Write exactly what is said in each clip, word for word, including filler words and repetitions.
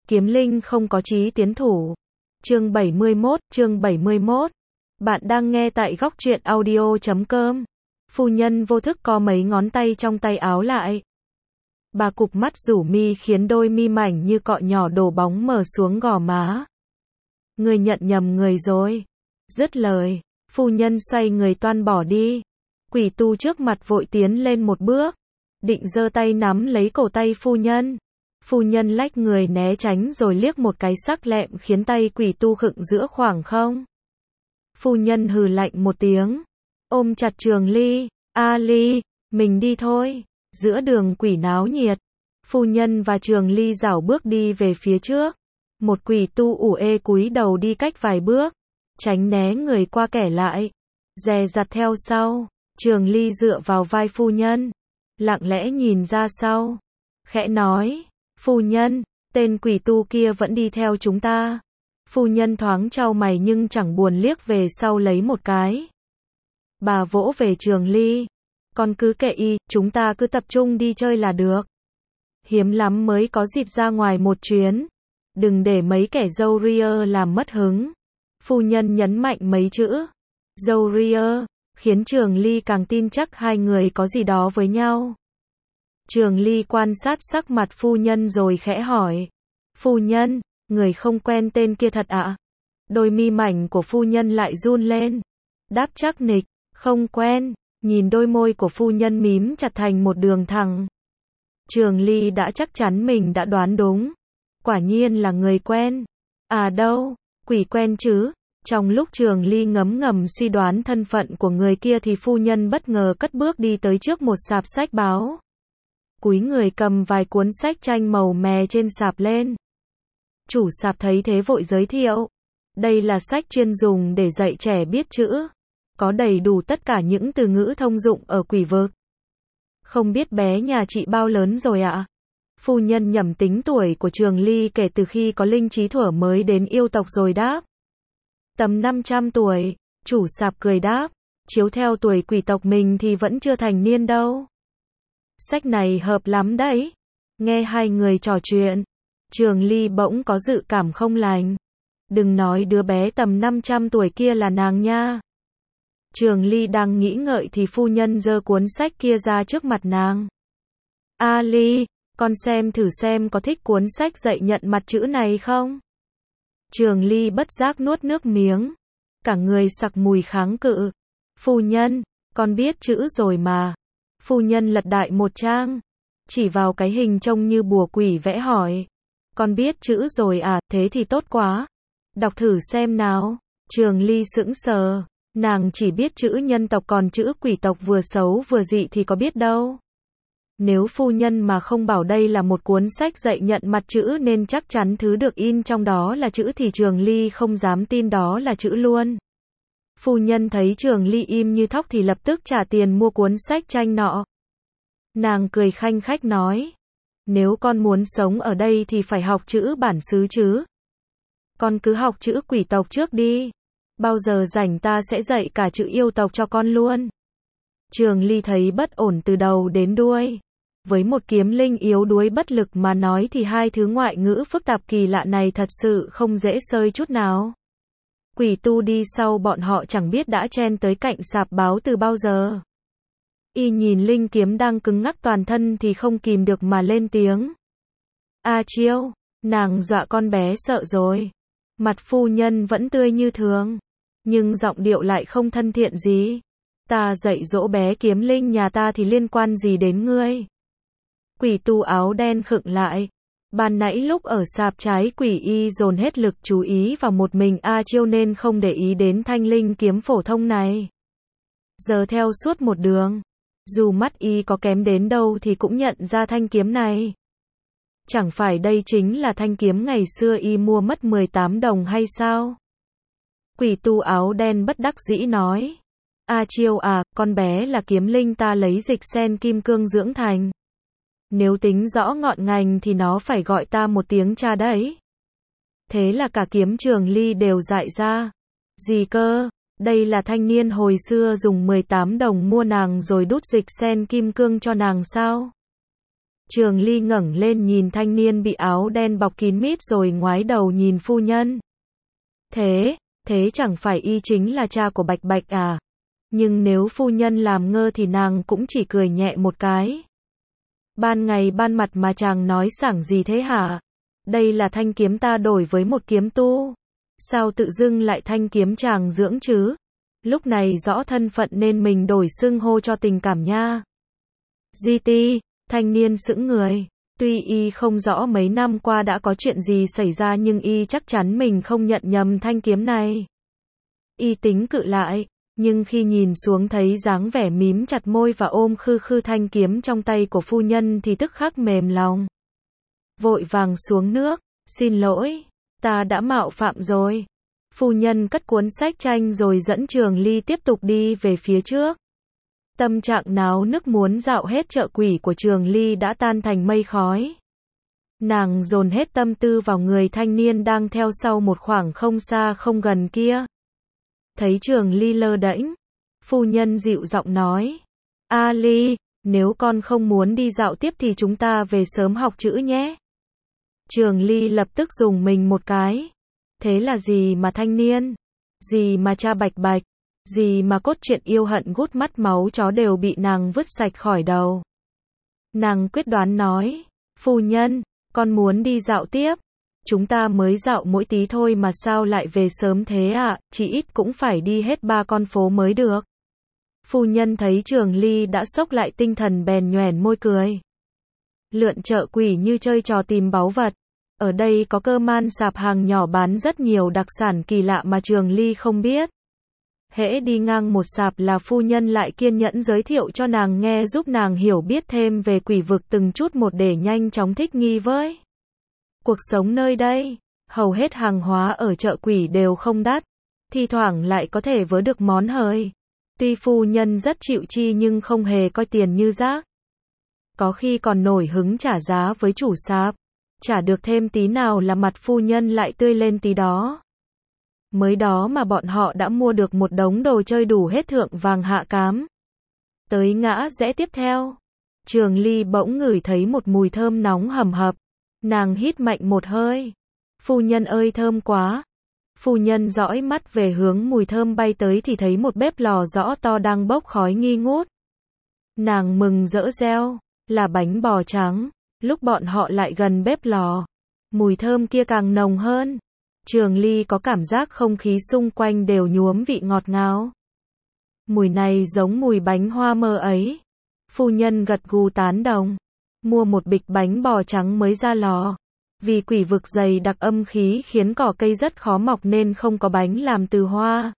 Kiếm linh không có chí tiến thủ. Chương bảy mươi mốt, chương bảy mươi mốt. Bạn đang nghe tại góc truyện audio chấm com. Phu nhân vô thức co mấy ngón tay trong tay áo lại. Bà cụp mắt rủ mi khiến đôi mi mảnh như cọ nhỏ đổ bóng mờ xuống gò má. Người nhận nhầm người rồi. Dứt lời, phu nhân xoay người toan bỏ đi. Quỷ tu trước mặt vội tiến lên một bước, định giơ tay nắm lấy cổ tay phu nhân. Phu nhân lách người né tránh rồi liếc một cái sắc lẹm khiến tay quỷ tu khựng giữa khoảng không. Phu nhân hừ lạnh một tiếng, ôm chặt Trường Ly, "A Ly, mình đi thôi." Giữa đường quỷ náo nhiệt, phu nhân và Trường Ly rảo bước đi về phía trước. Một quỷ tu ủ ê cúi đầu đi cách vài bước, tránh né người qua kẻ lại, dè dặt theo sau. Trường Ly dựa vào vai phu nhân, lặng lẽ nhìn ra sau, khẽ nói, "Phu nhân, tên quỷ tu kia vẫn đi theo chúng ta." Phu nhân thoáng chau mày nhưng chẳng buồn liếc về sau lấy một cái. Bà vỗ về Trường Ly, "Con cứ kệ y, chúng ta cứ tập trung đi chơi là được. Hiếm lắm mới có dịp ra ngoài một chuyến. Đừng để mấy kẻ râu ria làm mất hứng." Phu nhân nhấn mạnh mấy chữ râu ria, khiến Trường Ly càng tin chắc hai người có gì đó với nhau. Trường Ly quan sát sắc mặt phu nhân rồi khẽ hỏi, "Phu nhân, người không quen tên kia thật ạ?" Đôi mi mảnh của phu nhân lại run lên. Đáp chắc nịch, "Không quen." Nhìn đôi môi của phu nhân mím chặt thành một đường thẳng, Trường Ly đã chắc chắn mình đã đoán đúng. Quả nhiên là người quen. À đâu, quỷ quen chứ. Trong lúc Trường Ly ngấm ngầm suy đoán thân phận của người kia thì phu nhân bất ngờ cất bước đi tới trước một sạp sách báo. Cúi người cầm vài cuốn sách tranh màu mè trên sạp lên. Chủ sạp thấy thế vội giới thiệu, "Đây là sách chuyên dùng để dạy trẻ biết chữ. Có đầy đủ tất cả những từ ngữ thông dụng ở quỷ vực." "Không biết bé nhà chị bao lớn rồi ạ?" Phu nhân nhẩm tính tuổi của Trường Ly kể từ khi có linh trí thuở mới đến yêu tộc rồi đáp. "Tầm năm trăm tuổi." Chủ sạp cười đáp, "Chiếu theo tuổi quỷ tộc mình thì vẫn chưa thành niên đâu." "Sách này hợp lắm đấy." Nghe hai người trò chuyện, Trường Ly bỗng có dự cảm không lành. "Đừng nói đứa bé tầm năm trăm tuổi kia là nàng nha." Trường Ly đang nghĩ ngợi thì phu nhân giơ cuốn sách kia ra trước mặt nàng. "A Ly, con xem thử xem có thích cuốn sách dạy nhận mặt chữ này không?" Trường Ly bất giác nuốt nước miếng, cả người sặc mùi kháng cự. "Phu nhân, con biết chữ rồi mà." Phu nhân lật đại một trang, chỉ vào cái hình trông như bùa quỷ vẽ hỏi, "Con biết chữ rồi à, thế thì tốt quá. Đọc thử xem nào." Trường Ly sững sờ, nàng chỉ biết chữ nhân tộc còn chữ quỷ tộc vừa xấu vừa dị thì có biết đâu. Nếu phu nhân mà không bảo đây là một cuốn sách dạy nhận mặt chữ nên chắc chắn thứ được in trong đó là chữ thì Trường Ly không dám tin đó là chữ luôn. Phu nhân thấy Trường Ly im như thóc thì lập tức trả tiền mua cuốn sách tranh nọ. Nàng cười khanh khách nói, "Nếu con muốn sống ở đây thì phải học chữ bản xứ chứ. Con cứ học chữ quỷ tộc trước đi. Bao giờ rảnh ta sẽ dạy cả chữ yêu tộc cho con luôn." Trường Ly thấy bất ổn từ đầu đến đuôi. Với một kiếm linh yếu đuối bất lực mà nói thì hai thứ ngoại ngữ phức tạp kỳ lạ này thật sự không dễ sơi chút nào. Quỷ tu đi sau bọn họ chẳng biết đã chen tới cạnh sạp báo từ bao giờ. Y nhìn linh kiếm đang cứng ngắc toàn thân thì không kìm được mà lên tiếng. "A Chiêu, nàng dọa con bé sợ rồi." Mặt phu nhân vẫn tươi như thường, nhưng giọng điệu lại không thân thiện gì. "Ta dạy dỗ bé kiếm linh nhà ta thì liên quan gì đến ngươi?" Quỷ tu áo đen khựng lại. Ban nãy lúc ở sạp trái quỷ y dồn hết lực chú ý vào một mình A Chiêu nên không để ý đến thanh linh kiếm phổ thông này. Giờ theo suốt một đường, dù mắt y có kém đến đâu thì cũng nhận ra thanh kiếm này. Chẳng phải đây chính là thanh kiếm ngày xưa y mua mất mười tám đồng hay sao? Quỷ tu áo đen bất đắc dĩ nói, "A Chiêu à, con bé là kiếm linh ta lấy dịch sen kim cương dưỡng thành. Nếu tính rõ ngọn ngành thì nó phải gọi ta một tiếng cha đấy." Thế là cả kiếm Trường Ly đều dại ra. "Gì cơ? Đây là thanh niên hồi xưa dùng mười tám đồng mua nàng rồi đút dịch sen kim cương cho nàng sao?" Trường Ly ngẩng lên nhìn thanh niên bị áo đen bọc kín mít rồi ngoái đầu nhìn phu nhân. Thế, thế chẳng phải y chính là cha của Bạch Bạch à? Nhưng nếu phu nhân làm ngơ thì nàng cũng chỉ cười nhẹ một cái. Ban ngày ban mặt mà chàng nói sảng gì thế hả? Đây là thanh kiếm ta đổi với một kiếm tu. Sao tự dưng lại thanh kiếm chàng dưỡng chứ? Lúc này rõ thân phận nên mình đổi xưng hô cho tình cảm nha. Di ti, thanh niên sững người. Tuy y không rõ mấy năm qua đã có chuyện gì xảy ra nhưng y chắc chắn mình không nhận nhầm thanh kiếm này. Y tính cự lại, nhưng khi nhìn xuống thấy dáng vẻ mím chặt môi và ôm khư khư thanh kiếm trong tay của phu nhân thì tức khắc mềm lòng. Vội vàng xuống nước, xin lỗi, ta đã mạo phạm rồi. Phu nhân cất cuốn sách tranh rồi dẫn Trường Ly tiếp tục đi về phía trước. Tâm trạng náo nức muốn dạo hết chợ quỷ của Trường Ly đã tan thành mây khói. Nàng dồn hết tâm tư vào người thanh niên đang theo sau một khoảng không xa không gần kia. Thấy Trường Ly lơ đễnh, phu nhân dịu giọng nói, A Ly, nếu con không muốn đi dạo tiếp thì chúng ta về sớm học chữ nhé. Trường Ly lập tức dùng mình một cái. Thế là gì mà thanh niên? Gì mà cha Bạch Bạch? Gì mà cốt truyện yêu hận gút mắt máu chó đều bị nàng vứt sạch khỏi đầu. Nàng quyết đoán nói, phu nhân, con muốn đi dạo tiếp. Chúng ta mới dạo mỗi tí thôi mà sao lại về sớm thế ạ, à? Chỉ ít cũng phải đi hết ba con phố mới được. Phu nhân thấy Trường Ly đã xốc lại tinh thần bèn nhoẻn môi cười. Lượn chợ quỷ như chơi trò tìm báu vật. Ở đây có cơ man sạp hàng nhỏ bán rất nhiều đặc sản kỳ lạ mà Trường Ly không biết. Hễ đi ngang một sạp là phu nhân lại kiên nhẫn giới thiệu cho nàng nghe giúp nàng hiểu biết thêm về quỷ vực từng chút một để nhanh chóng thích nghi với cuộc sống nơi đây. Hầu hết hàng hóa ở chợ quỷ đều không đắt, thi thoảng lại có thể vớ được món hời. Tuy phu nhân rất chịu chi nhưng không hề coi tiền như rác. Có khi còn nổi hứng trả giá với chủ sạp. Trả được thêm tí nào là mặt phu nhân lại tươi lên tí đó. Mới đó mà bọn họ đã mua được một đống đồ chơi đủ hết thượng vàng hạ cám. Tới ngã rẽ tiếp theo, Trường Ly bỗng ngửi thấy một mùi thơm nóng hầm hập. Nàng hít mạnh một hơi. Phu nhân ơi thơm quá. Phu nhân dõi mắt về hướng mùi thơm bay tới thì thấy một bếp lò rõ to đang bốc khói nghi ngút. Nàng mừng rỡ reo, là bánh bò trắng. Lúc bọn họ lại gần bếp lò, mùi thơm kia càng nồng hơn. Trường Ly có cảm giác không khí xung quanh đều nhuốm vị ngọt ngào. Mùi này giống mùi bánh hoa mơ ấy. Phu nhân gật gù tán đồng. Mua một bịch bánh bò trắng mới ra lò. Vì quỷ vực dày đặc âm khí khiến cỏ cây rất khó mọc nên không có bánh làm từ hoa.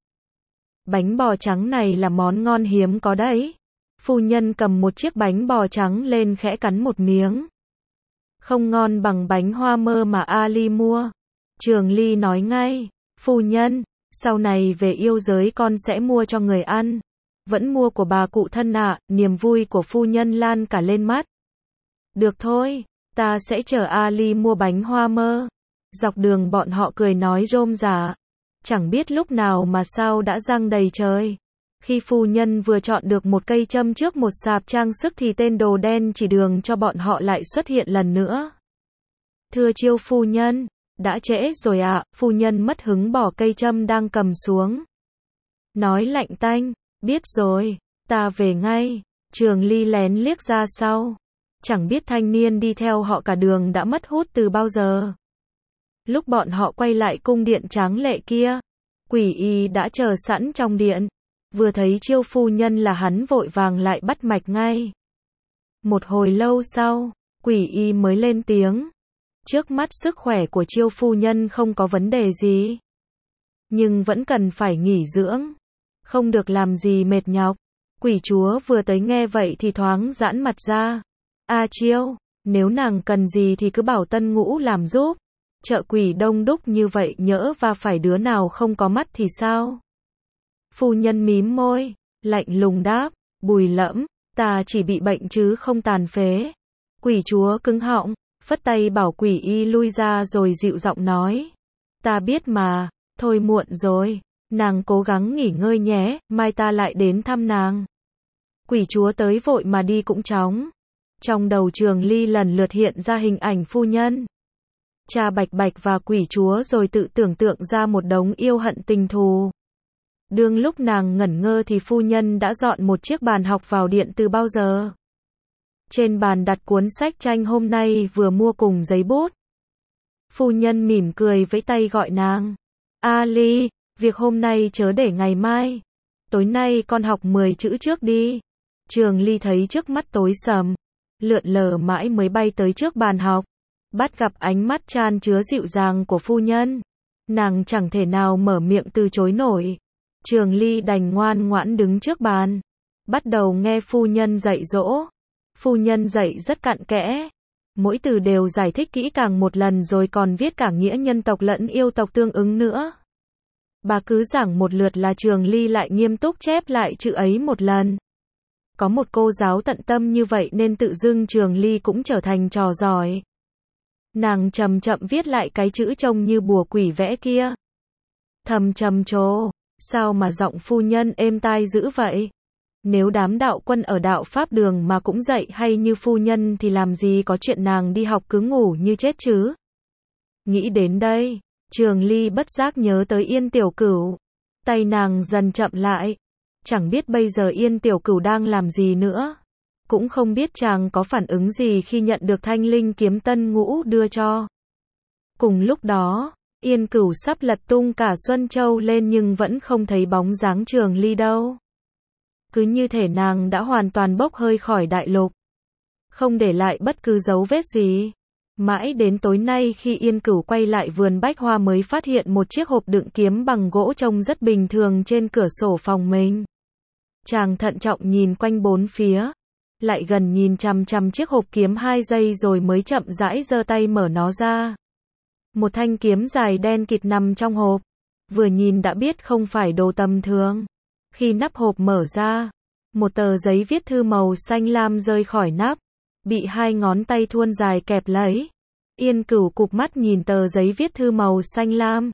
Bánh bò trắng này là món ngon hiếm có đấy. Phu nhân cầm một chiếc bánh bò trắng lên khẽ cắn một miếng. Không ngon bằng bánh hoa mơ mà A Ly mua. Trường Ly nói ngay, phu nhân, sau này về yêu giới con sẽ mua cho người ăn. Vẫn mua của bà cụ thân ạ, à, niềm vui của phu nhân lan cả lên mắt. Được thôi, ta sẽ chở A Ly mua bánh hoa mơ. Dọc đường bọn họ cười nói rôm rả. Chẳng biết lúc nào mà sao đã răng đầy trời. Khi phu nhân vừa chọn được một cây châm trước một sạp trang sức thì tên đồ đen chỉ đường cho bọn họ lại xuất hiện lần nữa. Thưa chiêu phu nhân, đã trễ rồi ạ, à, phu nhân mất hứng bỏ cây châm đang cầm xuống. Nói lạnh tanh, biết rồi, ta về ngay. Trường Ly lén liếc ra sau. Chẳng biết thanh niên đi theo họ cả đường đã mất hút từ bao giờ. Lúc bọn họ quay lại cung điện tráng lệ kia, quỷ y đã chờ sẵn trong điện. Vừa thấy chiêu phu nhân là hắn vội vàng lại bắt mạch ngay. Một hồi lâu sau, quỷ y mới lên tiếng. Trước mắt sức khỏe của chiêu phu nhân không có vấn đề gì. Nhưng vẫn cần phải nghỉ dưỡng. Không được làm gì mệt nhọc. Quỷ chúa vừa tới nghe vậy thì thoáng giãn mặt ra. A chiêu, nếu nàng cần gì thì cứ bảo Tân Ngũ làm giúp. Chợ quỷ đông đúc như vậy nhỡ và phải đứa nào không có mắt thì sao? Phu nhân mím môi, lạnh lùng đáp, Bùi Lẫm, ta chỉ bị bệnh chứ không tàn phế. Quỷ chúa cứng họng, phất tay bảo quỷ y lui ra rồi dịu giọng nói. Ta biết mà, thôi muộn rồi, nàng cố gắng nghỉ ngơi nhé, mai ta lại đến thăm nàng. Quỷ chúa tới vội mà đi cũng chóng. Trong đầu Trường Ly lần lượt hiện ra hình ảnh phu nhân, cha Bạch Bạch và quỷ chúa, rồi tự tưởng tượng ra một đống yêu hận tình thù. Đương lúc nàng ngẩn ngơ thì phu nhân đã dọn một chiếc bàn học vào điện từ bao giờ. Trên bàn đặt cuốn sách tranh hôm nay vừa mua cùng giấy bút. Phu nhân mỉm cười vẫy tay gọi nàng. A Ly, việc hôm nay chớ để ngày mai. Tối nay con học mười chữ trước đi. Trường Ly thấy trước mắt tối sầm, lượn lờ mãi mới bay tới trước bàn học. Bắt gặp ánh mắt chan chứa dịu dàng của phu nhân, nàng chẳng thể nào mở miệng từ chối nổi. Trường Ly đành ngoan ngoãn đứng trước bàn, bắt đầu nghe phu nhân dạy dỗ. Phu nhân dạy rất cặn kẽ, mỗi từ đều giải thích kỹ càng một lần, rồi còn viết cả nghĩa nhân tộc lẫn yêu tộc tương ứng nữa. Bà cứ giảng một lượt là Trường Ly lại nghiêm túc chép lại chữ ấy một lần. Có một cô giáo tận tâm như vậy nên tự dưng Trường Ly cũng trở thành trò giỏi. Nàng chậm chậm viết lại cái chữ trông như bùa quỷ vẽ kia. Thầm trầm trồ, sao mà giọng phu nhân êm tai dữ vậy? Nếu đám đạo quân ở đạo Pháp Đường mà cũng dạy hay như phu nhân thì làm gì có chuyện nàng đi học cứ ngủ như chết chứ? Nghĩ đến đây, Trường Ly bất giác nhớ tới Yên Tiểu Cửu. Tay nàng dần chậm lại. Chẳng biết bây giờ Yên Tiểu Cửu đang làm gì nữa. Cũng không biết chàng có phản ứng gì khi nhận được thanh linh kiếm Tân Ngũ đưa cho. Cùng lúc đó, Yên Cửu sắp lật tung cả Xuân Châu lên nhưng vẫn không thấy bóng dáng Trường Ly đâu. Cứ như thể nàng đã hoàn toàn bốc hơi khỏi đại lục, không để lại bất cứ dấu vết gì. Mãi đến tối nay khi Yên Cửu quay lại vườn bách hoa mới phát hiện một chiếc hộp đựng kiếm bằng gỗ trông rất bình thường trên cửa sổ phòng mình. Chàng thận trọng nhìn quanh bốn phía, lại gần nhìn chằm chằm chiếc hộp kiếm hai giây rồi mới chậm rãi giơ tay mở nó ra. Một thanh kiếm dài đen kịt nằm trong hộp, vừa nhìn đã biết không phải đồ tầm thường. Khi nắp hộp mở ra, một tờ giấy viết thư màu xanh lam rơi khỏi nắp, bị hai ngón tay thuôn dài kẹp lấy. Yên Cửu cụp mắt nhìn tờ giấy viết thư màu xanh lam.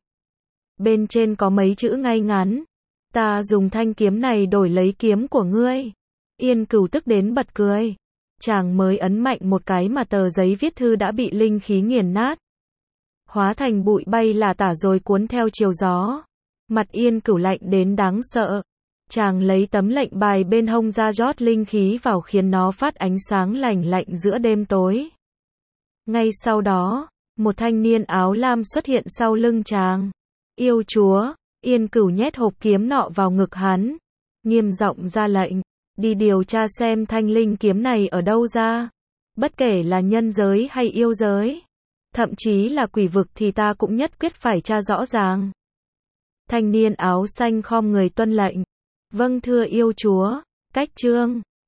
Bên trên có mấy chữ ngay ngắn: ta dùng thanh kiếm này đổi lấy kiếm của ngươi. Yên Cửu tức đến bật cười. Chàng mới ấn mạnh một cái mà tờ giấy viết thư đã bị linh khí nghiền nát, hóa thành bụi bay lả tả rồi cuốn theo chiều gió. Mặt Yên Cửu lạnh đến đáng sợ. Chàng lấy tấm lệnh bài bên hông ra rót linh khí vào khiến nó phát ánh sáng lành lạnh giữa đêm tối. Ngay sau đó, một thanh niên áo lam xuất hiện sau lưng chàng. Yêu chúa, Yên Cửu nhét hộp kiếm nọ vào ngực hắn, nghiêm giọng ra lệnh, đi điều tra xem thanh linh kiếm này ở đâu ra. Bất kể là nhân giới hay yêu giới, thậm chí là quỷ vực thì ta cũng nhất quyết phải tra rõ ràng. Thanh niên áo xanh khom người tuân lệnh. Vâng thưa yêu chúa. Cách chương